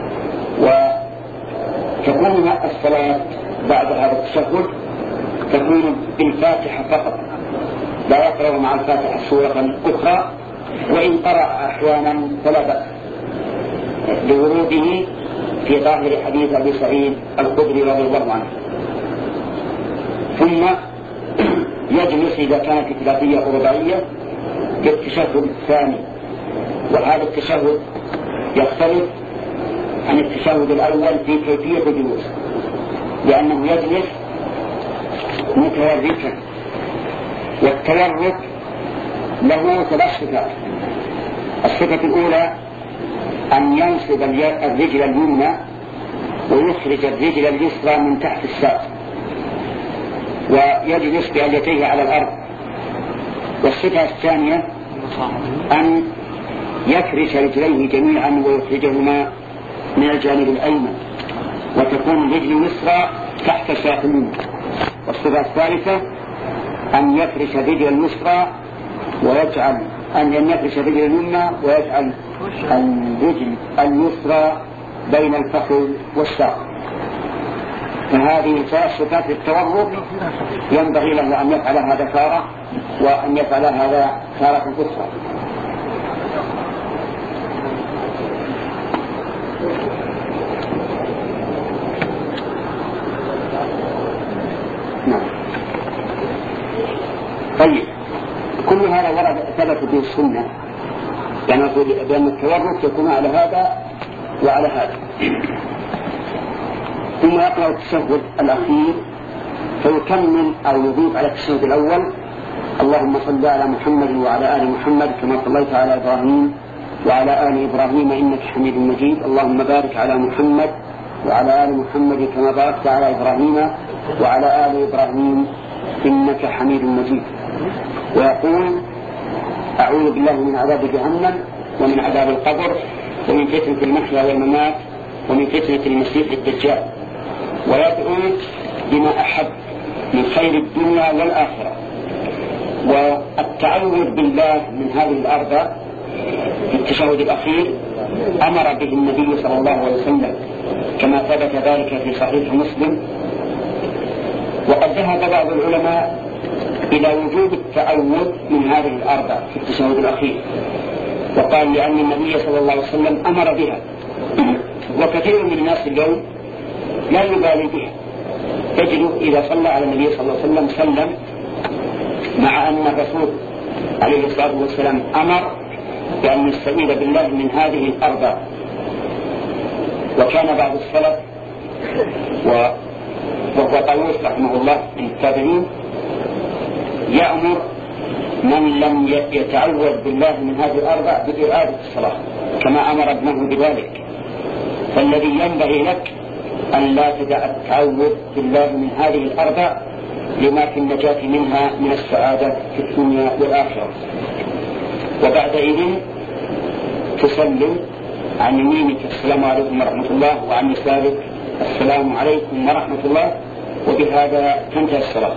وتكون الصلاة بعد هذا التشهد تكون بالفاتحة فقط، لا يقرأ مع الفاتحة سورة أخرى، وإن قرأ أحيانا فلا بأس، لوروده في ظاهر حديث أبي سعيد الخدري رضي الله عنه. ثم يجلس إذا كانت ثلاثية أو رباعية للتشهد الثاني، وهذا التشهد يختلف عن التشهد الأول في كيفية الجلوس، لأنه يجلس متوركا، والتورك له ثلاث صفات. الصفة الأولى أن ينصب الرجل اليمنى ويخرج الرجل اليسرى من تحت الساق، ويجلس بأليتيه على الأرض. والصفة الثانية أن يفرش رجليه جميعا ويخرجهما من الجانب الأيمن، وتكون الرجل اليسرى تحت ساق اليمنى. والصفة الثالثة أن يفرش الرجل اليسرى ويجعل أن يفرش الرجل اليمنى ويجعل الرجل اليسرى بين الفخذ والساق. فهذه ثلاث صفات للتورك ينبغي له أن يفعل هذا تارة وأن يفعل هذا تارة أخرى. طيب، كل هذا ورد ثبت به السنة، يعني نقول بأن التورك يكون على هذا وعلى هذا. ثم يقرأ التشهد الأخير فيكمل أو يضيف على التشهد الأول: اللهم صل على محمد وعلى آل محمد كما صليت على إبراهيم وعلى آل إبراهيم إنك حميد مجيد، اللهم بارك على محمد وعلى آل محمد كما باركت على إبراهيم وعلى آل إبراهيم إنك حميد مجيد. ويقول: أعوذ بالله من عذاب جهنم ومن عذاب القبر ومن فتنة المحيا والممات ومن فتنة المسيح الدجال. ويدعو بما أحب من خير الدنيا والآخرة. والتعوذ بالله من هذه الأرض في التشهد الأخير أمر به النبي صلى الله عليه وسلم كما ثبت ذلك في صحيح مسلم. وقد ذهب بعض العلماء إلى وجوب التعوذ من هذه الأربع في التشهد الأخير، وقال لأن النبي صلى الله عليه وسلم أمر بها، وكثير من الناس اليوم لا يبالي بها. تجد إذا صلى على النبي صلى الله عليه وسلم سلم، مع أن الرسول عليه الصلاة والسلام أمر بأن نستعيذ بالله من هذه الأربع. وكان بعض السلف وهو طاووس رحمه الله من التابعين يأمر من لم يتعوذ بالله من هذه الأربع بإعادة الصلاة، كما أمر ابنه بذلك. فالذي ينبغي لك أن لا تدع التعوذ بالله من هذه الأربع لما في النجاة منها من السعادة في الدنيا والآخرة. وبعدئذ تسلم عن يمينك السلام عليكم ورحمة الله، وعن يسارك السلام عليكم ورحمة الله، وبهذا تنتهي الصلاة.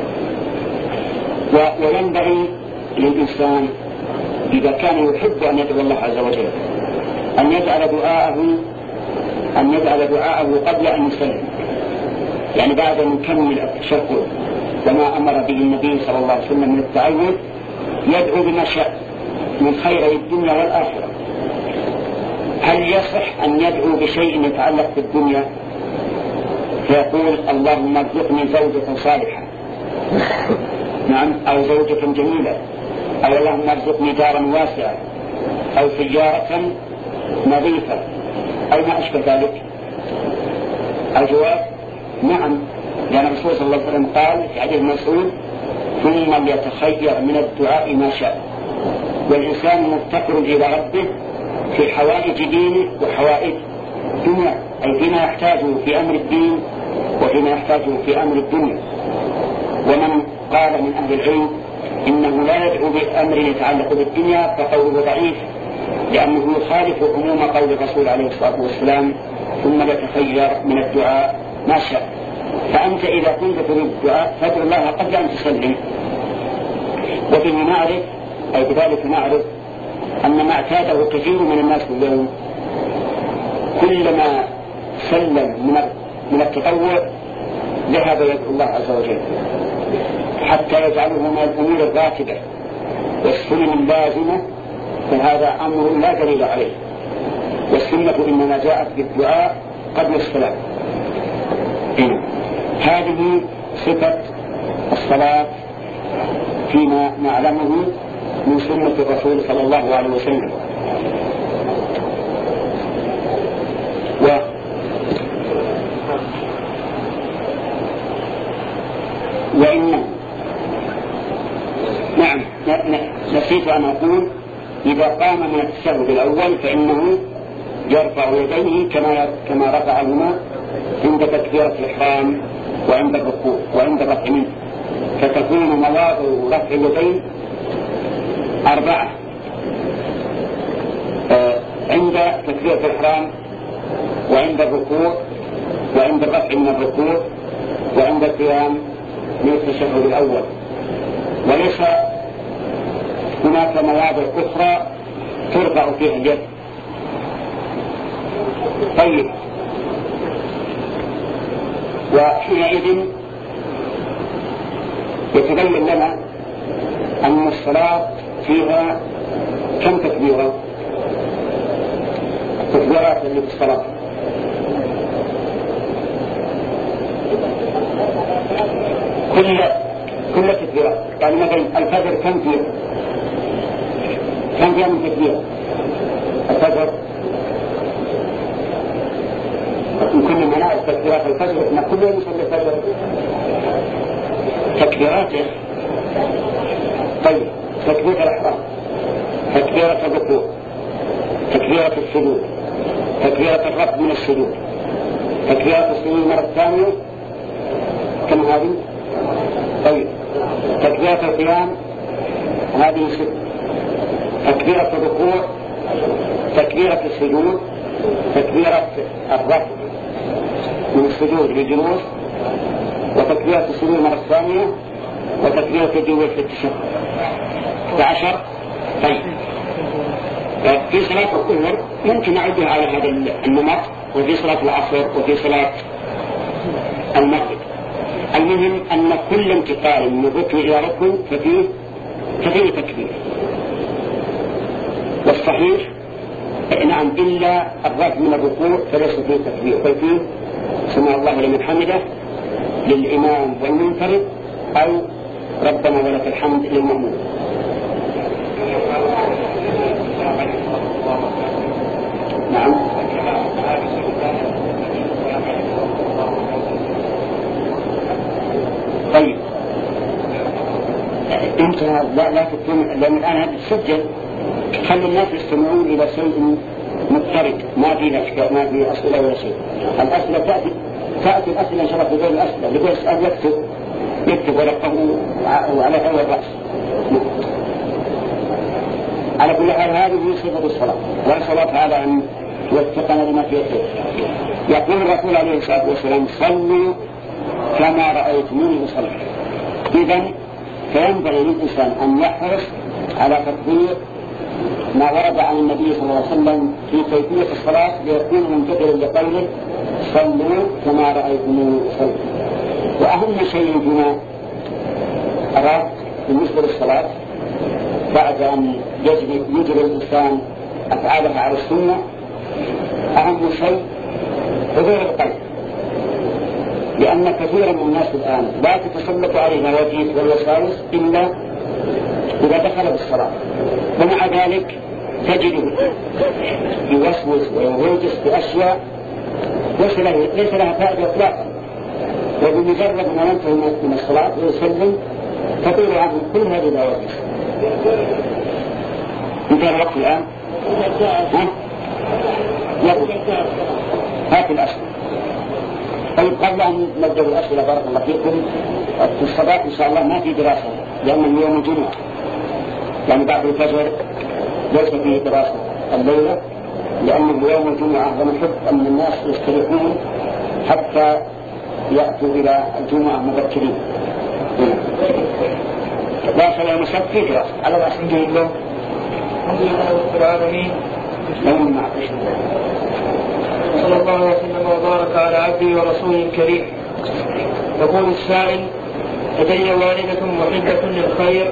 وينبغي للإنسان إذا كان يحب أن يدعو الله عز وجل أن يجعل دعاءه أن يجعل دعاءه قبل أن يسلم، يعني بعد أن يكمل التشهد وما أمر به النبي صلى الله عليه وسلم من التعوذ يدعو بما شاء من خير الدنيا والآخرة. هل يصح أن يدعو بشيء يتعلق بالدنيا فيقول اللهم ارزقني زوجة صالحة، نعم، أو زوجة جميلة، أو اللهم ارزقني دارا واسعة، أو سيارة نظيفة، أو ما أشبه ذلك؟ الجواب نعم، لأن الرسول صلى الله عليه وسلم قال في حديث مسعود ثم ليتخير من الدعاء ما شاء. والإنسان مفتقر إلى ربه في حوائج دينه وحوائج دنيا، أي فيما يحتاجه في أمر الدين وفيما يحتاجه في أمر الدنيا. ومن قال من أهل العلم إنه لا يدعو بأمر يتعلق بالدنيا فقوله ضعيف، لأنه يخالف عموم قول الرسول عليه الصلاة والسلام ثم ليتخير من الدعاء ما شاء. فأنت إذا كنت تريد الدعاء فادعو الله قبل أن تسلم. وبه نعرف أي بذلك نعرف أن ما اعتاده كثير من الناس اليوم كلما سلم من التطوع ذهب يدعو الله عز وجل حتى يجعله من الأمور الراتبة والسنن اللازمة، فهذا أمر لا دليل عليه. والسنة إنما جاءت بالدعاء قبل الصلاة. إيه. هذه صفة الصلاة فيما نعلمه من سنة الرسول صلى الله عليه وسلم. و وإن نعم نسيت أن أقول إذا قام من التشهد الأول فإنه يرفع يديه كما كما رفعهما عند تكبيرة الإحرام وعند الركوع وعند الرفع منه، فتكون مواضع رفع اليدين أربعة آه عند تكبيرة الإحرام وعند الركوع وعند الرفع من الركوع وعند القيام من التشهد الأول، وليس هناك مواضع أخرى ترفع فيها اليد. طيب، وحينئذ يتبين لنا أن الصلاة فيها كم تكبيرة؟ تكبيرات اللي في الصلاة كل كل تكبيرات، يعني مثلا الفجر كم فيه؟ كم فيها من تكبيرة؟ الفجر كل ما نعرف تكبيرات الفجر إن كل يوم يصلي الفجر تكبيراته. طيب، تكبيرة الإحرام، تكبيرة الركوع، تكبيرة السجود، تكبيرة الرفع من السجود، تكبيرة السجود المرة الثانية، كم هذه؟ طيب، تكبيرة القيام هذه ست، تكبيرة الركوع، تكبيرة السجود، تكبيرة الرفع من السجود للجلوس، وتكبيرة السجود المرة الثانية، وتكبيرة الجلوس في التشهد. عشر. طيب، في صلاة الظهر ممكن نعدها على هذا النمط، وفي صلاة العصر، وفي صلاة المغرب. المهم أن كل انتقال من ركن إلى ركن ففيه ففيه تكبير. والصحيح نعم إلا الرفع من الركوع فليس فيه تكبير، بل فيه سمع الله لمن حمده للإمام والمنفرد، أو ربنا ولك الحمد للمأموم. نعم. طيب، انت لا لا تكون، لأن الآن هذا تسجل، خلي الناس يستمعون إلى شيء مضطرد ما في أشكال ما في أسئلة ولا شيء. الأسئلة تأتي تأتي الأسئلة إن شاء الله بدون الأسئلة اللي يسأل يكتب يكتب ورقه على أول رأس. على كل حال هذه هي صفة الصلاة، والصلاة على أن يوفقنا لما فيه الخير. يقول الرسول عليه الصلاة والسلام صلوا كما رأيتموني أصلي. إذن فينبغي للإنسان أن يحرص على تطبيق ما ورد عن النبي صلى الله عليه وسلم في كيفية الصلاة ليكون منتقلا لقوله صلوا كما رأيتموني أصلي. وأهم شيء فيما أراد بالنسبة للصلاة بعد أن يجري الإنسان أفعالها على السنة أهم شيء حضور القلب، لأن كثيرا من الناس الآن لا تتسلط عليه الهواجس والوساوس إلا إذا دخل بالصلاة، ومع ذلك تجده يوسوس ويهوجس بأشياء ليس لها فائدة إطلاقا، وبمجرد ما ينتهي من الصلاة ويسلم تطير عنه كل هذه الهواجس. انتهى الوقت الآن؟ ها؟ يقول هات الأسئلة. طيب قبل أن نبدأ الأسئلة بارك الله فيكم، في الصباح إن شاء الله ما في دراسة لأن اليوم الجمعة، يعني بعد الفجر ليس فيه دراسة الليلة لأنه يوم الجمعة، ونحب أن الناس يستريحون حتى يأتوا إلى الجمعة مبكرين. لا شيء مشك في دراسة على رأس الجمعة.
الحمد لله رب العالمين،
يوم مع
صلى الله وسلم وبارك على عبده ورسوله الكريم. يقول السائل: لدي والدة محبة للخير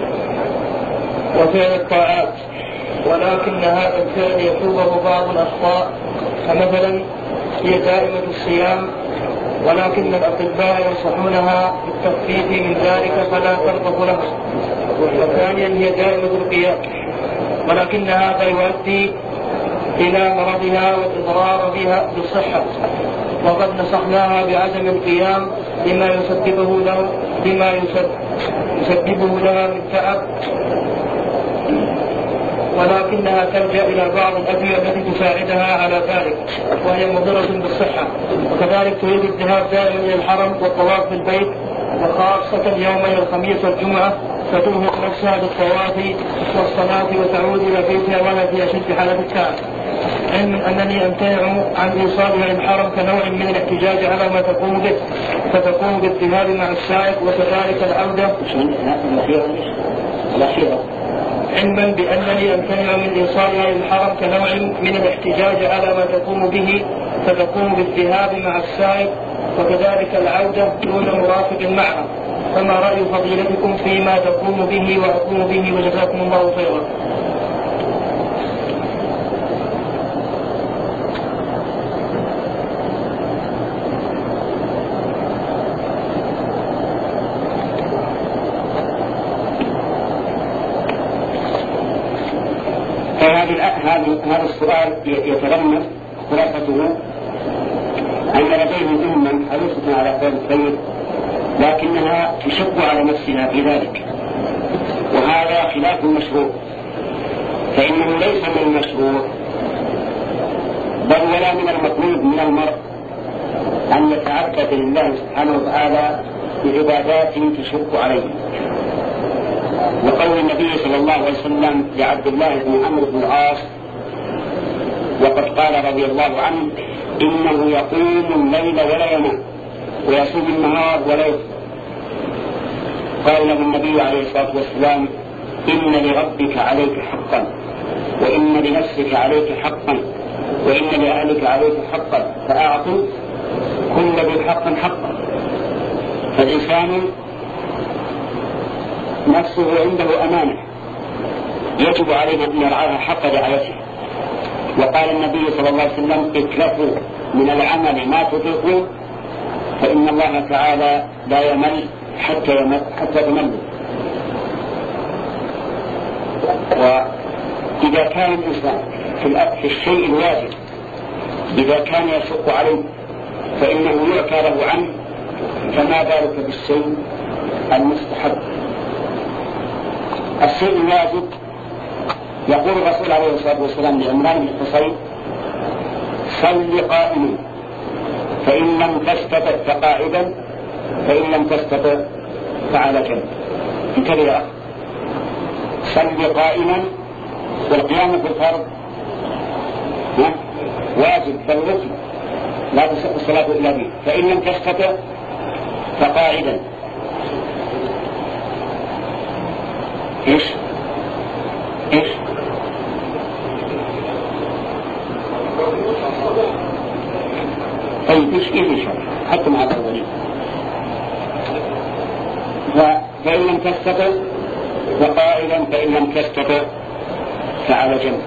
وفعل الطاعات، ولكن هذا الفعل يتوبه بعض الأخطاء، فمثلا هي دائمة الصيام ولكن الأطباء ينصحونها بالتخفيف من ذلك فلا ترغب له. وثانيا هي دائمة القيام ولكن هذا يؤدي إلى مرضها والإضرار بها بالصحة، وقد نصحناها بعدم القيام لما يسببه له لما يسببه لها من تعب، ولكنها تلجأ إلى بعض الأدوية التي تساعدها على ذلك وهي مضرة بالصحة. وكذلك تريد الذهاب دائما إلى الحرم والطواف بالبيت، وخاصة يومي الخميس والجمعة فترهق نفسها بالطواف والصلاة وتعود إلى بيتها ولا في أشد حالة التعب. علم أنني أمتنع عن إيصالها للحرم كنوع من الاحتجاج على ما تقوم به، فتقوم بالذهاب مع السائق وكذلك العودة، علما بأنني أمتنع من إيصالها للحرم كنوع من الاحتجاج على ما تقوم به، فتقوم بالذهاب مع السائق وكذلك العودة دون مرافق معها. فما رأي فضيلتكم فيما تقوم به وأقوم به، وجزاكم الله خيرا.
هذا السؤال يتضمن خلاصته أن لديه أمة حريصة على فعل الخير لكنها تشق على نفسها في ذلك، وهذا خلاف المشروع، فإنه ليس من المشروع بل ولا من المطلوب من المرء أن يتعبد لله سبحانه وتعالى بعبادات تشق عليه. وقول النبي صلى الله عليه وسلم لعبد الله بن عمرو بن العاص وقد قال رضي الله عنه: إنه يقوم الليل ولا ينام ويصوم النهار ولا يفطر. قال له النبي عليه الصلاة والسلام: إن لربك عليك حقا، وإن لنفسك عليك حقا، وإن لأهلك عليك حقا، فأعطوا كل ذي حق حقا. فالإنسان نفسه عنده أمانة يجب عليه أن يرعاها حق رعايته. وقال النبي صلى الله عليه وسلم: اتلفوا من العمل ما تطيقون فإن الله تعالى لا يمل حتى يمل حتى تملوا. وإذا كان الإنسان في الشيء الواجب إذا كان يشق عليه فإنه يعكى له عنه، فما بالك بالشيء المستحب. الشيء الواجب يقول الرسول عليه الصلاة والسلام لعمران بن حصين صل قائما، فإن لم تستطع فقاعدا، فإن لم تستطع فعلى جنب. انتبه يا أخي، صل قائما، والقيام في الفرض واجب بل ركن لا تصح الصلاة إلا به، فإن لم تستطع فقاعدا. إيش إيش طيب إيش إيش حتى مع الأولين. فإن لم تستطع فقاعدا، فإن لم تستطع فعلى جنب.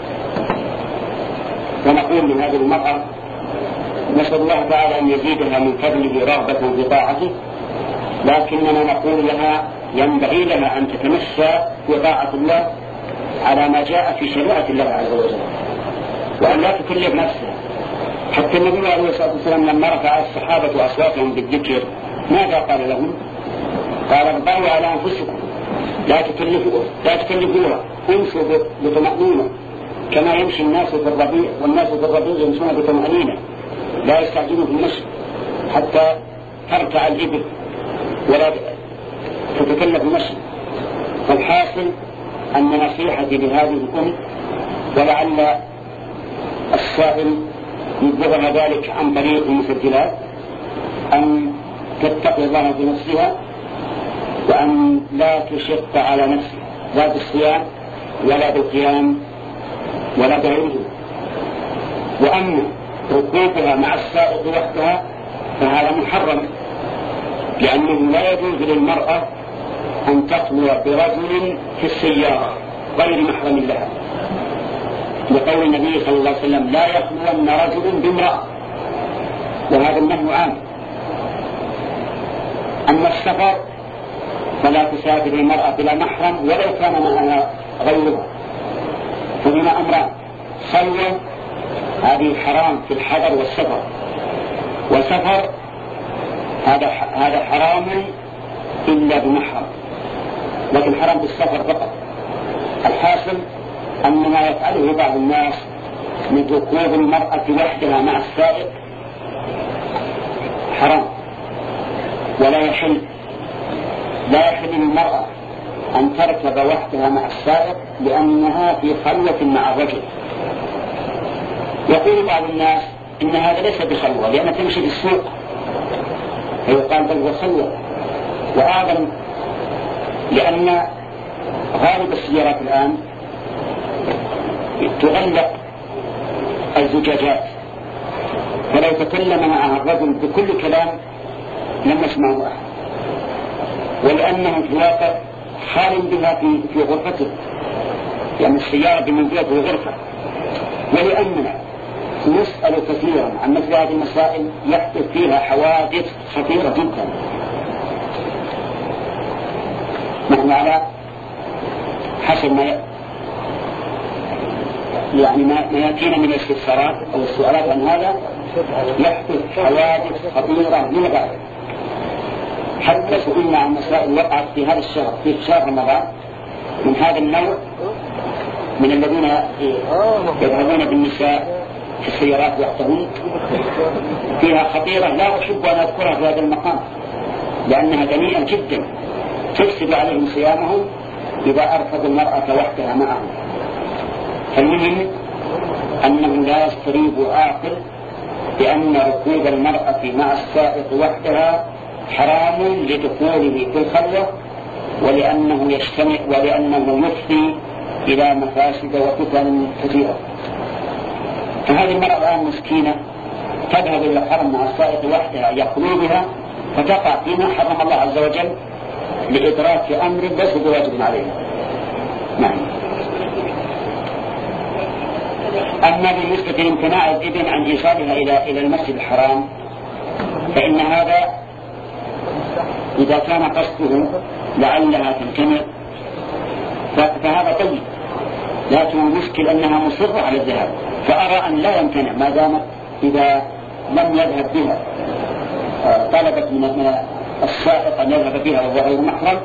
ونقول لهذه المرأة نسأل الله تعالى أن يزيدها من فضله رغبة في طاعته، لكننا نقول لها ينبغي لها أن تتمشى في طاعة الله على ما جاء في شريعة الله عز وجل، وأن لا تكلف نفسها. حتى النبي عليه الصلاة والسلام لما رفع الصحابة أصواتهم بالذكر ماذا قال لهم؟ قال اربعوا على أنفسكم، لا تكلفوا لا تكلفوها، امشوا بطمأنينة كما يمشي الناس في الربيع، والناس في الربيع يمشون بطمأنينة لا يستعجلوا في المشي حتى ترتع الإبل ولا تتكلف المشي. فالحاصل أن نصيحتي لهذه الأم، ولعل السائل يبلغنا ذلك عن طريق المسجلات، أن تتقي الله في نفسها، وأن لا تشق على نفسها لا بالصيام ولا بالقيام ولا بغيره. وأما ركوبها مع السائق وحدها فهذا محرم، لأنه لا يجوز للمرأة أن تخلو برجل في السيارة غير محرم لها، لقول النبي صلى الله عليه وسلم لا يخلون رجل بامرأة، وهذا النهي عام. أما السفر فلا تسافر المرأة بلا محرم ولو كان معها غيرها، فهنا أمران: خلوة هذه حرام في الحضر والسفر، وسفر هذا هذا حرام إلا بمحرم، لكن حرام بالسفر فقط. الحاصل أن ما يفعله بعض الناس من ركوب المرأة وحدها مع السائق حرام، ولا يحل لا يحل للمرأة أن تركب وحدها مع السائق لأنها في خلوة مع الرجل. يقول بعض الناس إن هذا ليس بخلوة لأنها تمشي في السوق، فيقال بل هو خلوة. وأعظم لأن غالب السيارات الآن تغلق الزجاجات، فلو تكلم معها الرجل بكل كلام لم يسمعه أحد، ولأنه في الواقع خال بها في في غرفته، يعني السيارة بمنزلة الغرفة. ولأننا نسأل كثيرا عن مثل هذه المسائل يحدث فيها حوادث خطيرة جدا. نحن على حسب ما يعني ما يأتينا من الاستفسارات أو السؤالات عن هذا يحدث حوادث خطيرة للغاية. حتى سئلنا عن مسائل وقعت في هذا الشهر في شهر رمضان من هذا النوع، من الذين يذهبون بالنساء في السيارات وحدهن، فيها خطيرة لا أحب أن أذكرها في هذا المقام لأنها دنيئة جدا تفسد عليهم صيامهم إذا أرفض المرأة وحدها معهم. فالمهم أنه لا يستريب عاقل بأن ركوب المرأة مع السائق وحدها حرام لدخوله في الخلوة، ولأنه يجتمع ولأنه يفضي إلى مفاسد وفتن كثيرة. فهذه المرأة الآن مسكينة تذهب إلى الحرم مع السائق وحدها يخلو بها، فتقع فيما حرم الله عز وجل لإدراك أمر ليس بواجب عليها. نعم. أما بالنسبة لامتناع الإذن عن إيصالها إلى إلى المسجد الحرام فإن هذا إذا كان قصده لعلها تمتنع فهذا طيب، لكن المشكل أنها مصرة على الذهاب، فأرى أن لا يمتنع ما دامت إذا لم يذهب بها طلبت من السائق أن يذهب بها وهو غير محرم،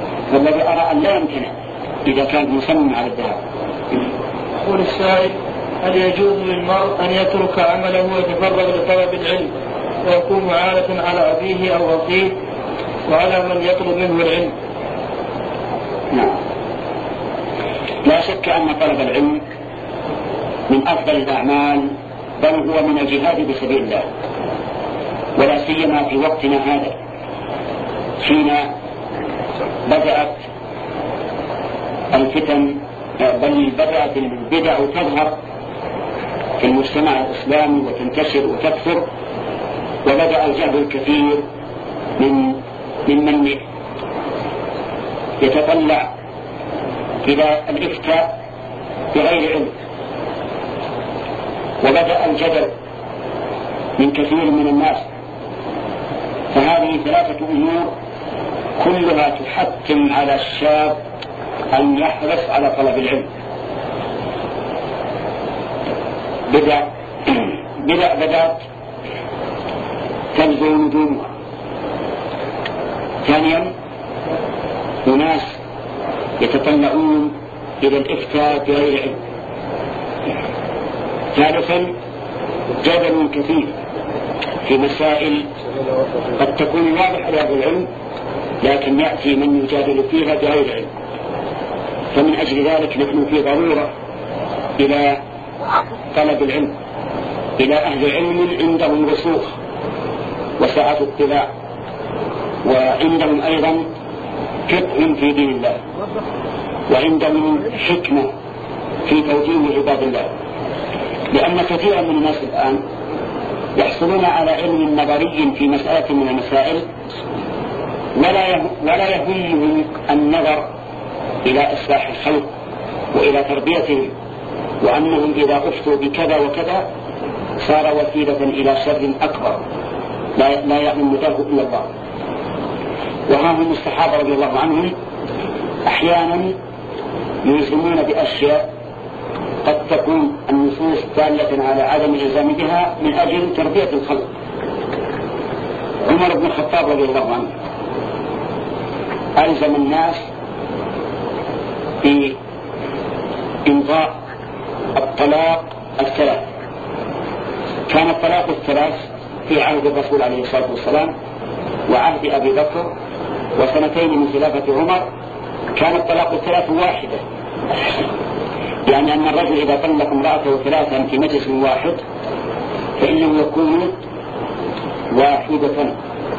والذي أرى أن لا يمتنع إذا كان مصمم على الذهاب.
يقول السائل: هل يجوز للمرء أن يترك عمله ويتفرغ لطلب العلم ويكون عالة على أبيه أو أخيه وعلى من يطلب منه العلم؟
نعم، لا شك أن طلب العلم من أفضل الأعمال، بل هو من الجهاد بسبيل الله، ولا سيما في وقتنا هذا حين بدأت الفتن، بل بدأت البدع تظهر في المجتمع الإسلامي وتنتشر وتكثر، وبدأ الجهل الكثير من ممن يتطلع إلى الإفتاء بغير علم، وبدأ الجدل من كثير من الناس. فهذه ثلاثة أمور كلها تحتم على الشاب أن يحرص على طلب العلم. بدأ بدأ بدأت تنزل نجومها. ثانيا، أناس يتطلعون إلى الإفتاء بغير علم. ثالثا، جدل كثير في مسائل قد تكون واضحة لأهل العلم، لكن يأتي من يجادل فيها بغير علم. فمن أجل ذلك نحن في ضرورة إلى طلب العلم، إلى أهل علم عندهم رسوخ وسعة اطلاع، وعندهم أيضا فقه في دين الله، وعندهم حكمة في توجيه عباد الله. لأن كثيرا من الناس الآن يحصلون على علم نظري في مسألة من المسائل، ولا يهمهم النظر إلى إصلاح الخلق وإلى تربيتهم، وأنهم إذا أفتوا بكذا وكذا صار وسيلة إلى شر أكبر لا يعلم له إلا الله. وها هم الصحابة رضي الله عنهم أحيانا يلزمون بأشياء قد تكون النصوص دالة على عدم الإلزام بها من أجل تربية الخلق. عمر بن الخطاب رضي الله عنه ألزم الناس بإمضاء الطلاق الثلاث. كان الطلاق الثلاث في عهد الرسول عليه الصلاة والسلام وعهد أبي بكر وسنتين من خلافة عمر. كان الطلاق الثلاث واحدة، يعني أن الرجل إذا طلق امرأته ثلاثا في مجلس واحد فإنه يكون واحدة،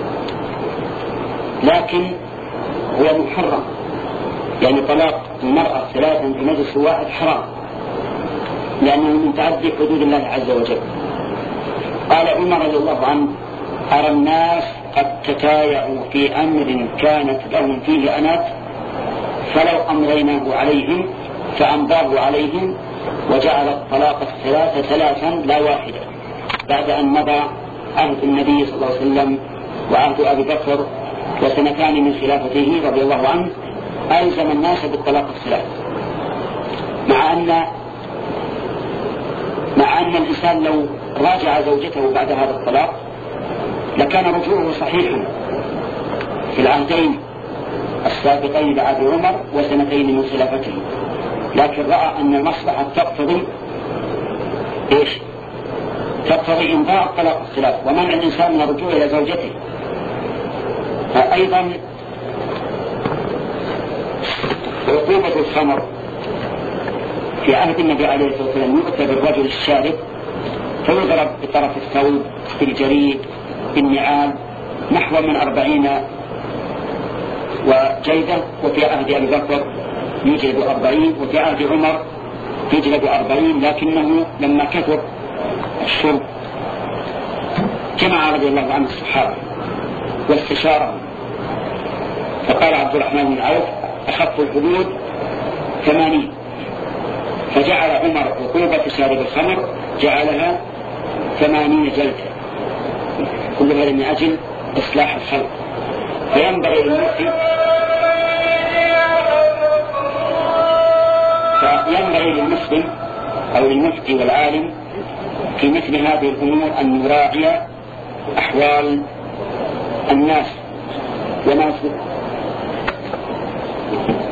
لكن هو محرم، يعني طلاق المرأة ثلاثا في مجلس واحد حرام، لأنه من تعدي حدود الله عز وجل. قال عمر رضي الله عنه: أرى الناس قد تتايعوا في أمر كانت لهم فيه أنات، فلو أمضيناه عليهم فأمضاه عليهم وجعل الطلاق الثلاثة ثلاثا لا واحدة، بعد أن مضى عهد النبي صلى الله عليه وسلم وعهد أبي بكر وسنتان من خلافته رضي الله عنه ألزم الناس بالطلاق الثلاث. مع أن مع أن الإنسان لو راجع زوجته بعد هذا الطلاق لكان رجوعه صحيحا في العهدين السابقين بعد عمر وسنتين من خلافته، لكن رأى أن المصلحة تقتضي إيش؟ تقتضي إمضاء الطلاق الثلاث ومنع الإنسان من الرجوع إلى زوجته. أيضا عقوبة الخمر في عهد النبي عليه الصلاة والسلام يؤتى بالرجل الشارب فيضرب بطرف الثوب بالجريد بالنعال نحو من أربعين وجيدة، وفي عهد أبي بكر يجلد أربعين، وفي عهد عمر يجلد أربعين، لكنه لما كثر الشرب جمع رضي الله عنه الصحابة واستشارهم، فقال عبد الرحمن بن عوف: أخف الحدود ثمانين، فجعل عمر عقوبة شارب الخمر جعلها ثمانين جلدة، كل هذا من أجل إصلاح الخلق. فينبغي للمفتي فينبغي للمسلم أو للمفتي والعالم في مثل هذه الأمور أن يراعي أحوال الناس وناس